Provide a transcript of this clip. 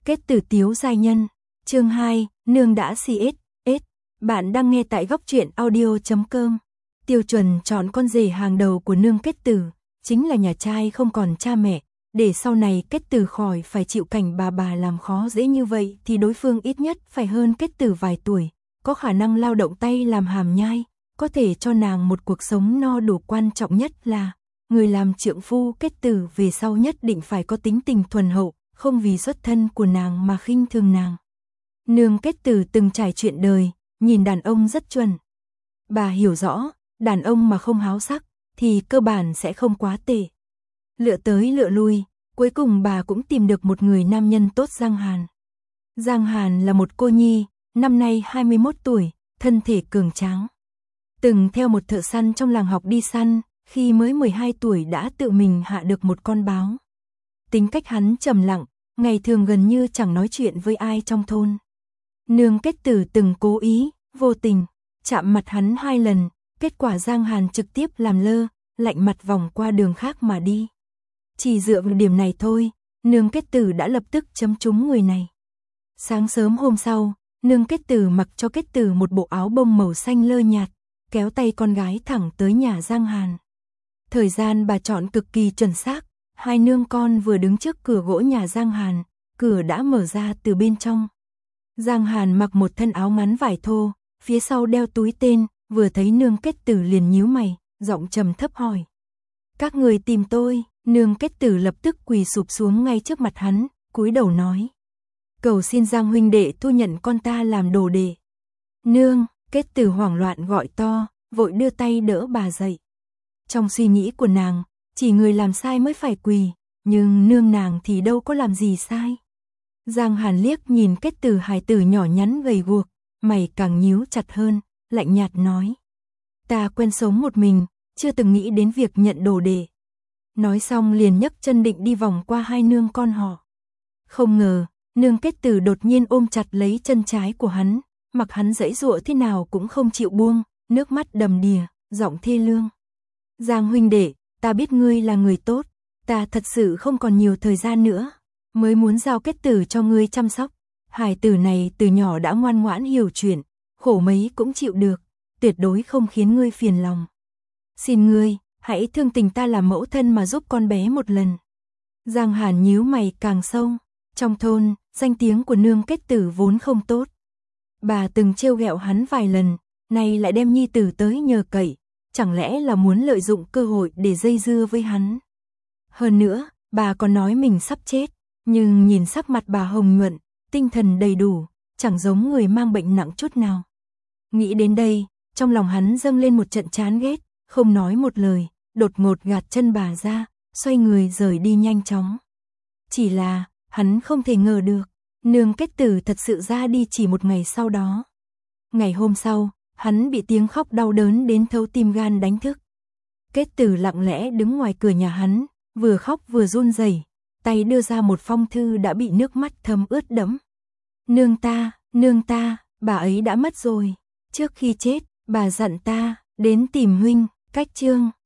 Kết tử tiếu giai nhân. Chương 2, nương đã CSS. Bạn đang nghe tại góc truyện audio.com. Tiêu chuẩn chọn con rể hàng đầu của nương Kết tử, chính là nhà trai không còn cha mẹ, để sau này Kết tử khỏi phải chịu cảnh bà làm khó dễ như vậy thì đối phương ít nhất phải hơn Kết tử vài tuổi, có khả năng lao động tay làm hàm nhai, có thể cho nàng một cuộc sống no đủ. Quan trọng nhất là, người làm trượng phu Kết tử về sau nhất định phải có tính tình thuần hậu, không vì xuất thân của nàng mà khinh thường nàng. Nương Kết tử từng trải chuyện đời, nhìn đàn ông rất chuẩn. Bà hiểu rõ, đàn ông mà không háo sắc, thì cơ bản sẽ không quá tệ. Lựa tới lựa lui, cuối cùng bà cũng tìm được một người nam nhân tốt. Giang Hàn. Giang Hàn là một cô nhi, năm nay 21 tuổi, thân thể cường tráng. Từng theo một thợ săn trong làng học đi săn, khi mới 12 tuổi đã tự mình hạ được một con báo. Tính cách hắn trầm lặng, ngày thường gần như chẳng nói chuyện với ai trong thôn. Nương Kết tử từng cố ý, vô tình, chạm mặt hắn 2 lần, kết quả Giang Hàn trực tiếp làm lơ, lạnh mặt vòng qua đường khác mà đi. Chỉ dựa vào điểm này thôi, nương Kết tử đã lập tức chấm trúng người này. Sáng sớm hôm sau, nương Kết tử mặc cho Kết tử một bộ áo bông màu xanh lơ nhạt, kéo tay con gái thẳng tới nhà Giang Hàn. Thời gian bà chọn cực kỳ chuẩn xác, hai nương con vừa đứng trước cửa gỗ nhà Giang Hàn, cửa đã mở ra từ bên trong. Giang Hàn mặc một thân áo ngắn vải thô, phía sau đeo túi tên, vừa thấy nương Kết tử liền nhíu mày, giọng trầm thấp hỏi. Các người tìm tôi? Nương Kết tử lập tức quỳ sụp xuống ngay trước mặt hắn, cúi đầu nói. Cầu xin Giang huynh đệ thu nhận con ta làm đồ đệ. Nương, Kết tử hoảng loạn gọi to, vội đưa tay đỡ bà dậy. Trong suy nghĩ của nàng, chỉ người làm sai mới phải quỳ, nhưng nương nàng thì đâu có làm gì sai. Giang Hàn liếc nhìn Kết tử hài tử nhỏ nhắn gầy guộc, mày càng nhíu chặt hơn, lạnh nhạt nói. Ta quen sống một mình, chưa từng nghĩ đến việc nhận đồ đệ. Nói xong liền nhấc chân định đi vòng qua hai nương con họ. Không ngờ, nương Kết tử đột nhiên ôm chặt lấy chân trái của hắn, mặc hắn giãy giụa thế nào cũng không chịu buông, nước mắt đầm đìa, giọng thê lương. Giang huynh đệ, ta biết ngươi là người tốt, ta thật sự không còn nhiều thời gian nữa, mới muốn giao Kết tử cho ngươi chăm sóc. Hài tử này từ nhỏ đã ngoan ngoãn hiểu chuyện, khổ mấy cũng chịu được, tuyệt đối không khiến ngươi phiền lòng. Xin ngươi, hãy thương tình ta là mẫu thân mà giúp con bé một lần. Giang Hàn nhíu mày càng sâu, trong thôn, danh tiếng của nương Kết tử vốn không tốt. Bà từng trêu ghẹo hắn vài lần, nay lại đem nhi tử tới nhờ cậy, chẳng lẽ là muốn lợi dụng cơ hội để dây dưa với hắn. Hơn nữa, bà còn nói mình sắp chết, nhưng nhìn sắc mặt bà hồng nhuận, tinh thần đầy đủ, chẳng giống người mang bệnh nặng chút nào. Nghĩ đến đây, trong lòng hắn dâng lên một trận chán ghét, không nói một lời, đột ngột gạt chân bà ra, xoay người rời đi nhanh chóng. Chỉ là, hắn không thể ngờ được, nương Kết tử thật sự ra đi chỉ một ngày sau đó. Ngày hôm sau, hắn bị tiếng khóc đau đớn đến thấu tim gan đánh thức. Kết tử lặng lẽ đứng ngoài cửa nhà hắn, vừa khóc vừa run rẩy, tay đưa ra một phong thư đã bị nước mắt thấm ướt đẫm. Nương ta, bà ấy đã mất rồi. Trước khi chết, bà dặn ta đến tìm huynh. Cách chương